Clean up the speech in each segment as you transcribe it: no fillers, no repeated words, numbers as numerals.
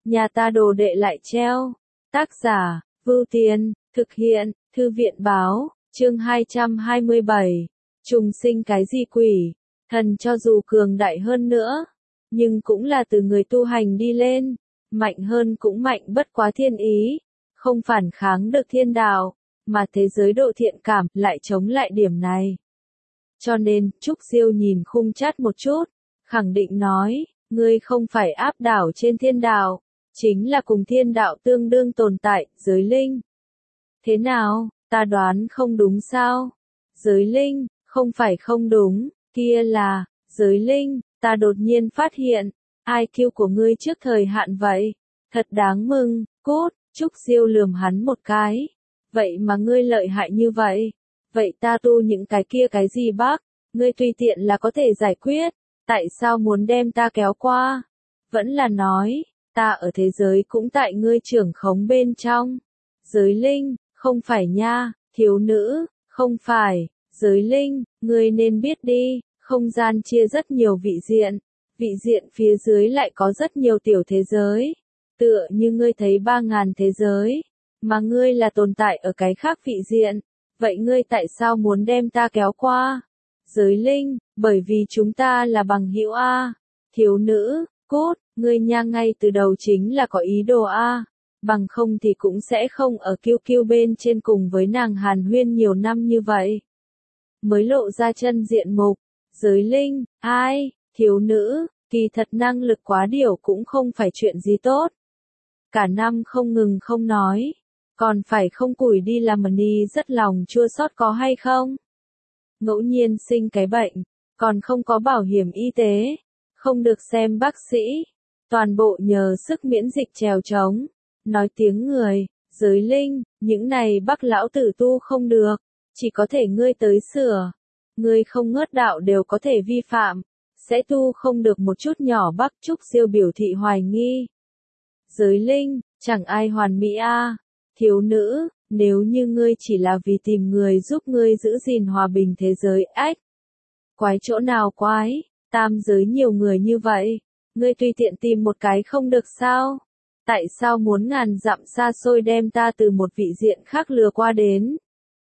nhà ta đồ đệ lại treo. Tác giả, Vưu Tiên, thực hiện, Thư viện báo, chương 227. Trùng sinh cái gì quỷ, thần cho dù cường đại hơn nữa, nhưng cũng là từ người tu hành đi lên, mạnh hơn cũng mạnh bất quá thiên ý, không phản kháng được thiên đạo, mà thế giới độ thiện cảm lại chống lại điểm này. Cho nên, Trúc Diêu nhìn Khung Chát một chút, khẳng định nói, ngươi không phải áp đảo trên thiên đạo, chính là cùng thiên đạo tương đương tồn tại, giới linh. Thế nào, ta đoán không đúng sao? Giới linh, không phải không đúng, kia là, giới linh, ta đột nhiên phát hiện, IQ của ngươi trước thời hạn vậy, thật đáng mừng, cốt, Trúc Diêu lườm hắn một cái. Vậy mà ngươi lợi hại như vậy, vậy ta tu những cái kia cái gì bác, ngươi tùy tiện là có thể giải quyết, tại sao muốn đem ta kéo qua? Vẫn là nói, ta ở thế giới cũng tại ngươi trưởng khống bên trong. Giới linh, không phải nha, thiếu nữ, không phải, giới linh, ngươi nên biết đi, không gian chia rất nhiều vị diện phía dưới lại có rất nhiều tiểu thế giới, tựa như ngươi thấy 3.000 thế giới, mà ngươi là tồn tại ở cái khác vị diện, vậy ngươi tại sao muốn đem ta kéo qua? Giới linh, bởi vì chúng ta là bằng hữu a. Thiếu nữ, cốt, ngươi nha ngay từ đầu chính là có ý đồ a, bằng không thì cũng sẽ không ở QQ bên trên cùng với nàng hàn huyên nhiều năm như vậy. Mới lộ ra chân diện mục, giới linh, ai, thiếu nữ, kỳ thật năng lực quá điểu cũng không phải chuyện gì tốt. Cả năm không ngừng không nói, còn phải không củi đi làm money rất lòng chua xót có hay không? Ngẫu nhiên sinh cái bệnh, còn không có bảo hiểm y tế, không được xem bác sĩ, toàn bộ nhờ sức miễn dịch trèo trống, nói tiếng người, giới linh, những này bác lão tử tu không được, chỉ có thể ngươi tới sửa, ngươi không ngớt đạo đều có thể vi phạm, sẽ tu không được một chút nhỏ bác. Trúc Diêu biểu thị hoài nghi. Giới linh, chẳng ai hoàn mỹ a. Thiếu nữ, nếu như ngươi chỉ là vì tìm người giúp ngươi giữ gìn hòa bình thế giới, ách. Quái chỗ nào quái, tam giới nhiều người như vậy, ngươi tùy tiện tìm một cái không được sao? Tại sao muốn ngàn dặm xa xôi đem ta từ một vị diện khác lừa qua đến?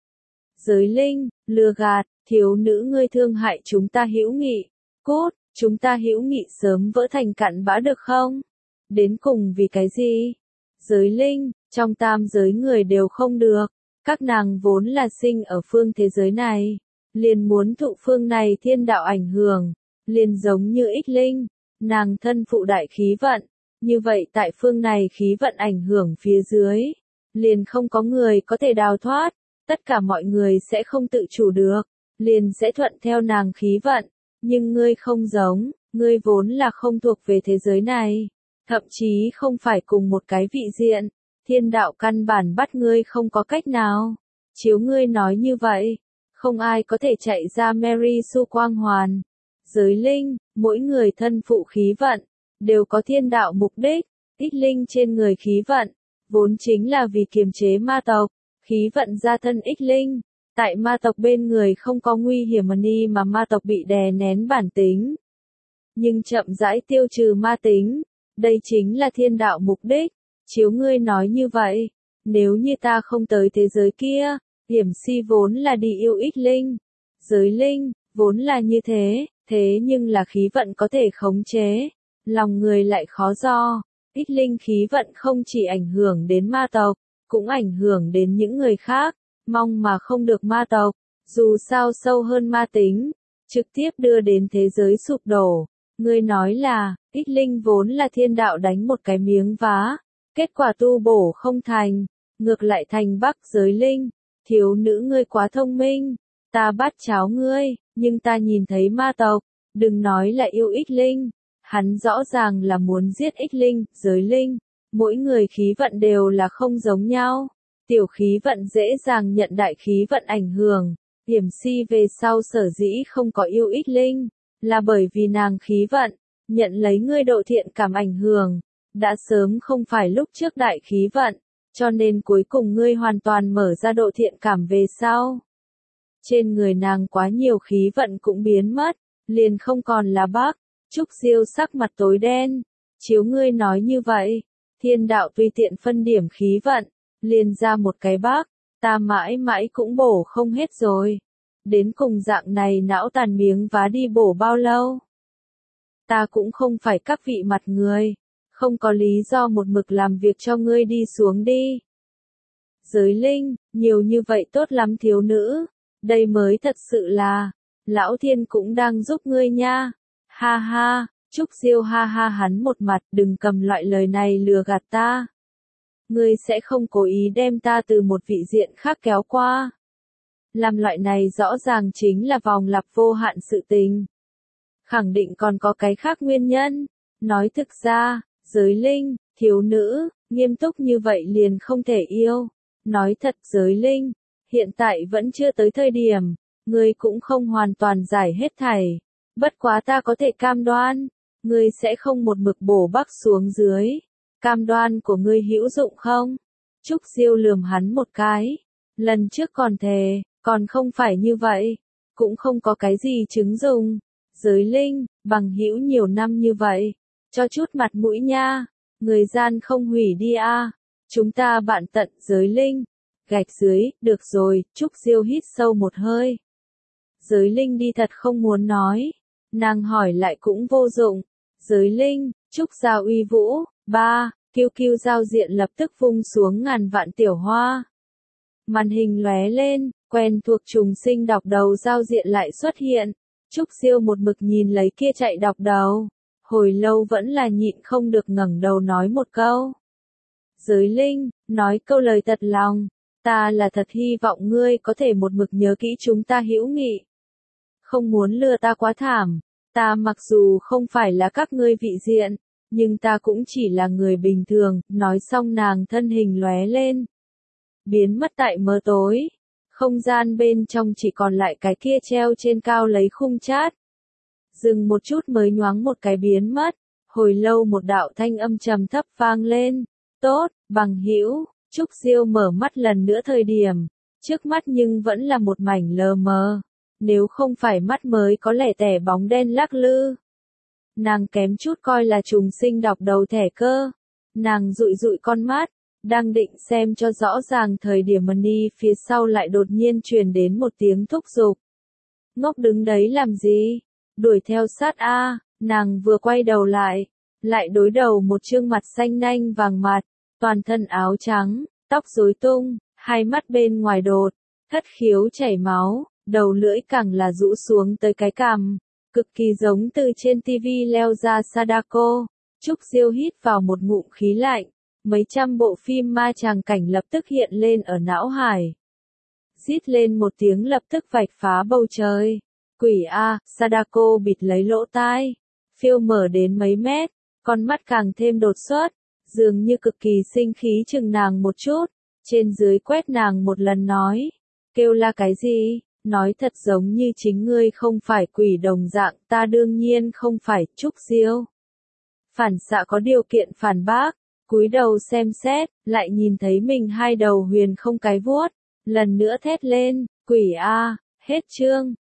Giới linh, lừa gạt, thiếu nữ ngươi thương hại chúng ta hữu nghị, cốt, chúng ta hữu nghị sớm vỡ thành cặn bã được không? Đến cùng vì cái gì? Giới linh, trong tam giới người đều không được, các nàng vốn là sinh ở phương thế giới này, liền muốn thụ phương này thiên đạo ảnh hưởng, liền giống như ích linh, nàng thân phụ đại khí vận, như vậy tại phương này khí vận ảnh hưởng phía dưới, liền không có người có thể đào thoát, tất cả mọi người sẽ không tự chủ được, liền sẽ thuận theo nàng khí vận, nhưng ngươi không giống, ngươi vốn là không thuộc về thế giới này. Thậm chí không phải cùng một cái vị diện, thiên đạo căn bản bắt ngươi không có cách nào. Chiếu ngươi nói như vậy, không ai có thể chạy ra Mary Sue quang hoàn. Giới linh, mỗi người thân phụ khí vận, đều có thiên đạo mục đích, ích linh trên người khí vận, vốn chính là vì kiềm chế ma tộc, khí vận ra thân ích linh. Tại ma tộc bên người không có nguy hiểm mà ma tộc bị đè nén bản tính. Nhưng chậm rãi tiêu trừ ma tính. Đây chính là thiên đạo mục đích, chiếu ngươi nói như vậy, nếu như ta không tới thế giới kia, hiểm si vốn là đi yêu ích linh, giới linh, vốn là như thế, thế nhưng là khí vận có thể khống chế, lòng người lại khó do, ích linh khí vận không chỉ ảnh hưởng đến ma tộc, cũng ảnh hưởng đến những người khác, mong mà không được ma tộc, dù sao sâu hơn ma tính, trực tiếp đưa đến thế giới sụp đổ. Ngươi nói là, ích linh vốn là thiên đạo đánh một cái miếng vá, kết quả tu bổ không thành, ngược lại thành bắc giới linh, thiếu nữ ngươi quá thông minh, ta bắt cháo ngươi, nhưng ta nhìn thấy ma tộc, đừng nói là yêu ích linh, hắn rõ ràng là muốn giết ích linh, giới linh, mỗi người khí vận đều là không giống nhau, tiểu khí vận dễ dàng nhận đại khí vận ảnh hưởng, hiểm si về sau sở dĩ không có yêu ích linh. Là bởi vì nàng khí vận, nhận lấy ngươi độ thiện cảm ảnh hưởng, đã sớm không phải lúc trước đại khí vận, cho nên cuối cùng ngươi hoàn toàn mở ra độ thiện cảm về sau. Trên người nàng quá nhiều khí vận cũng biến mất, liền không còn là bác. Trúc Diêu sắc mặt tối đen, chiếu ngươi nói như vậy, Thiên đạo tùy tiện phân điểm khí vận, liền ra một cái bác, ta mãi mãi cũng bổ không hết rồi. Đến cùng dạng này não tàn miếng vá đi bổ bao lâu? Ta cũng không phải các vị mặt người, không có lý do một mực làm việc cho ngươi đi xuống đi. Giới linh, nhiều như vậy tốt lắm thiếu nữ, đây mới thật sự là, lão thiên cũng đang giúp ngươi nha. Ha ha, Trúc Diêu ha ha hắn một mặt, đừng cầm loại lời này lừa gạt ta. Ngươi sẽ không cố ý đem ta từ một vị diện khác kéo qua. Làm loại này rõ ràng chính là vòng lặp vô hạn sự tình. Khẳng định còn có cái khác nguyên nhân. Nói thực ra, giới linh, thiếu nữ, nghiêm túc như vậy liền không thể yêu. Nói thật giới linh, hiện tại vẫn chưa tới thời điểm, ngươi cũng không hoàn toàn giải hết thảy. Bất quá ta có thể cam đoan, ngươi sẽ không một mực bổ bắc xuống dưới. Cam đoan của ngươi hữu dụng không? Trúc Diêu lườm hắn một cái. Lần trước còn thề, còn không phải như vậy. Cũng không có cái gì chứng dùng. Giới linh, bằng hữu nhiều năm như vậy. Cho chút mặt mũi nha. Người gian không hủy đi a. Chúng ta bạn tận giới linh. Gạch dưới, được rồi, Trúc Diêu hít sâu một hơi. Giới linh đi thật không muốn nói. Nàng hỏi lại cũng vô dụng. Giới linh, Trúc gia uy vũ, kiêu kiêu giao diện lập tức vung xuống ngàn vạn tiểu hoa. Màn hình lóe lên, quen thuộc trùng sinh đọc đầu giao diện lại xuất hiện. Trúc Diêu một mực nhìn lấy kia chạy đọc đầu. Hồi lâu vẫn là nhịn không được ngẩng đầu nói một câu. Giới linh, nói câu lời thật lòng. Ta là thật hy vọng ngươi có thể một mực nhớ kỹ chúng ta hữu nghị. Không muốn lừa ta quá thảm. Ta mặc dù không phải là các ngươi vị diện, nhưng ta cũng chỉ là người bình thường. Nói xong nàng thân hình lóe lên. Biến mất tại mờ tối. Không gian bên trong chỉ còn lại cái kia treo trên cao lấy khung chát. Dừng một chút mới nhoáng một cái biến mất. Hồi lâu một đạo thanh âm trầm thấp vang lên. Tốt, bằng hữu. Trúc Diêu mở mắt lần nữa thời điểm. Trước mắt nhưng vẫn là một mảnh lờ mờ. Nếu không phải mắt mới có lẻ tẻ bóng đen lắc lư. Nàng kém chút coi là trùng sinh đọc đầu thẻ cơ. Nàng dụi dụi con mắt. Đang định xem cho rõ ràng thời điểm Mani phía sau lại đột nhiên truyền đến một tiếng thúc giục. Ngốc đứng đấy làm gì? Đuổi theo sát a. Nàng vừa quay đầu lại. Lại đối đầu một trương mặt xanh nanh vàng mặt. Toàn thân áo trắng, tóc rối tung, hai mắt bên ngoài đột, thất khiếu chảy máu, đầu lưỡi càng là rũ xuống tới cái cằm, cực kỳ giống từ trên tivi leo ra Sadako. Trúc Diêu hít vào một ngụm khí lạnh, mấy trăm bộ phim ma tràng cảnh lập tức hiện lên ở não hải. Rít lên một tiếng lập tức vạch phá bầu trời. Quỷ a, Sadako bịt lấy lỗ tai, phiêu mở đến mấy mét, con mắt càng thêm đột xuất. Dường như cực kỳ sinh khí chừng nàng một chút, trên dưới quét nàng một lần nói, kêu là cái gì, nói thật giống như chính ngươi không phải quỷ đồng dạng, ta đương nhiên không phải. Trúc Diêu phản xạ có điều kiện phản bác, cúi đầu xem xét, lại nhìn thấy mình hai đầu huyền không cái vuốt, lần nữa thét lên, quỷ a, hết chương.